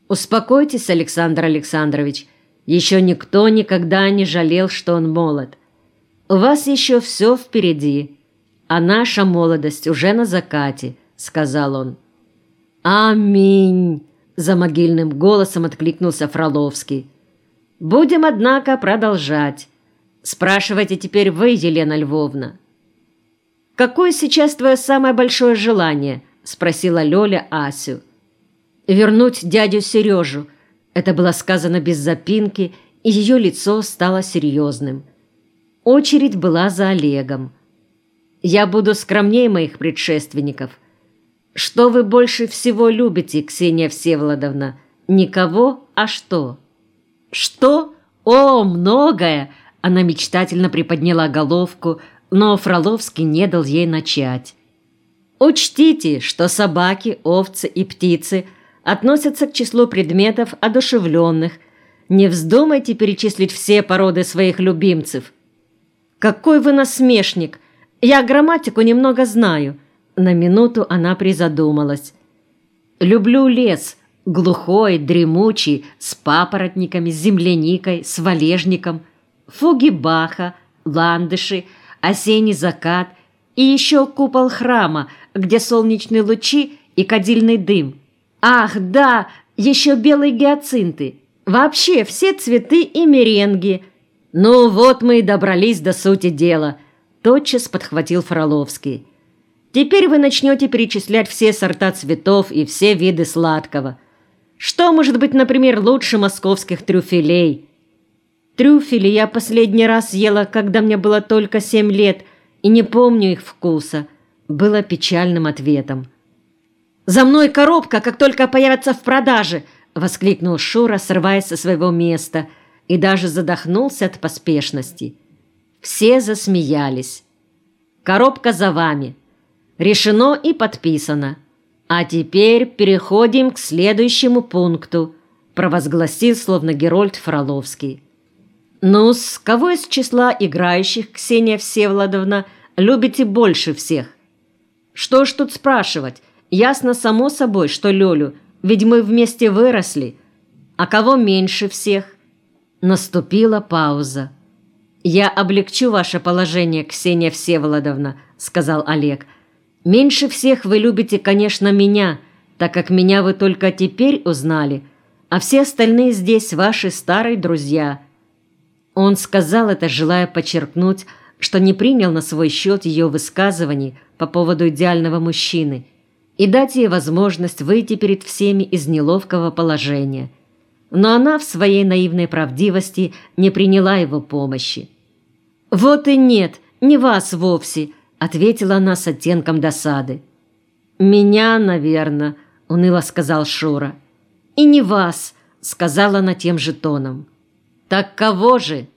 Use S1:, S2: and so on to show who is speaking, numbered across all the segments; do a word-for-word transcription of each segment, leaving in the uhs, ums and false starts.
S1: Успокойтесь, Александр Александрович. Еще никто никогда не жалел, что он молод. У вас еще все впереди, а наша молодость уже на закате, сказал он. Аминь, за могильным голосом откликнулся Фроловский. Будем, однако, продолжать. Спрашивайте теперь вы, Елена Львовна. Какое сейчас твое самое большое желание? Спросила Лёля Асю. Вернуть дядю Сережу. Это было сказано без запинки, и ее лицо стало серьезным. Очередь была за Олегом. Я буду скромнее моих предшественников. Что вы больше всего любите, Ксения Всеволодовна? Никого, а что? Что? О, многое! Она мечтательно приподняла головку, но Фроловский не дал ей начать. Учтите, что собаки, овцы и птицы относятся к числу предметов одушевленных. Не вздумайте перечислить все породы своих любимцев. Какой вы насмешник! Я грамматику немного знаю. На минуту она призадумалась. Люблю лес, глухой, дремучий, с папоротниками, с земляникой, с валежником, фуги Баха, ландыши, осенний закат и еще купол храма, где солнечные лучи и кадильный дым. Ах, да, еще белые гиацинты. Вообще все цветы и меренги. Ну вот мы и добрались до сути дела, тотчас подхватил Фроловский. Теперь вы начнете перечислять все сорта цветов и все виды сладкого. Что может быть, например, лучше московских трюфелей? Трюфели я последний раз ела, когда мне было только семь лет, и не помню их вкуса, было печальным ответом. «За мной коробка, как только появится в продаже!» — воскликнул Шура, срываясь со своего места, и даже задохнулся от поспешности. Все засмеялись. «Коробка за вами. Решено и подписано. А теперь переходим к следующему пункту», — провозгласил, словно Герольд, Фроловский. «Ну-с, кого из числа играющих, Ксения Всеволодовна, любите больше всех?» «Что ж тут спрашивать? Ясно само собой, что Лёлю, ведь мы вместе выросли. А кого меньше всех?» Наступила пауза. «Я облегчу ваше положение, Ксения Всеволодовна», — сказал Олег. «Меньше всех вы любите, конечно, меня, так как меня вы только теперь узнали, а все остальные здесь ваши старые друзья». Он сказал это, желая подчеркнуть, что не принял на свой счет ее высказываний по поводу идеального мужчины и дать ей возможность выйти перед всеми из неловкого положения. Но она в своей наивной правдивости не приняла его помощи. «Вот и нет, не вас вовсе», — ответила она с оттенком досады. «Меня, наверное», — уныло сказал Шура. «И не вас», — сказала она тем же тоном. «Так кого же?»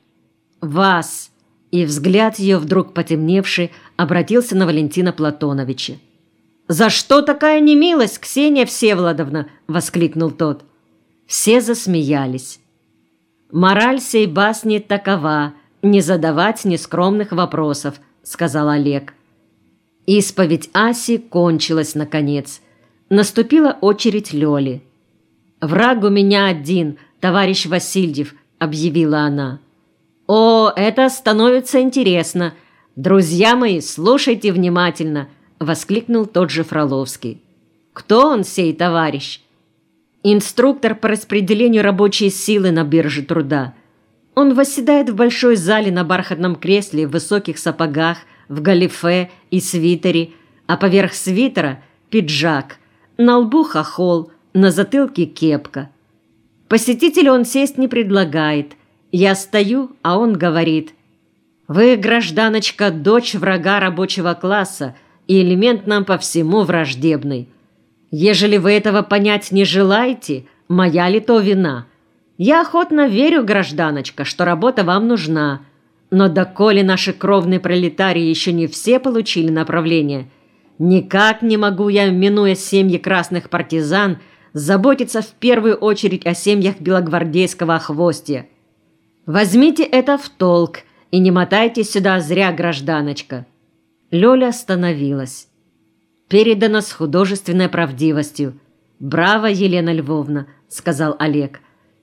S1: «Вас!» И взгляд ее, вдруг потемневший, обратился на Валентина Платоновича. «За что такая немилость, Ксения Всеволодовна?» — воскликнул тот. Все засмеялись. «Мораль сей басни такова: не задавать нескромных вопросов», — сказал Олег. Исповедь Аси кончилась наконец. Наступила очередь Лёли. «Враг у меня один, товарищ Васильев», — объявила она. «О, это становится интересно. Друзья мои, слушайте внимательно», — воскликнул тот же Фроловский. «Кто он, сей товарищ?» «Инструктор по распределению рабочей силы на бирже труда. Он восседает в большой зале на бархатном кресле, в высоких сапогах, в галифе и свитере, а поверх свитера — пиджак, на лбу хохол, на затылке кепка. Посетителю он сесть не предлагает. Я стою, а он говорит: «Вы, гражданочка, дочь врага рабочего класса и элемент нам по всему враждебный. Ежели вы этого понять не желаете, моя ли то вина? Я охотно верю, гражданочка, что работа вам нужна. Но доколе наши кровные пролетарии еще не все получили направление, никак не могу я, минуя семьи красных партизан, заботиться в первую очередь о семьях белогвардейского охвостья. Возьмите это в толк и не мотайте сюда зря, гражданочка». Лёля остановилась. Передано с художественной правдивостью. «Браво, Елена Львовна!» – сказал Олег.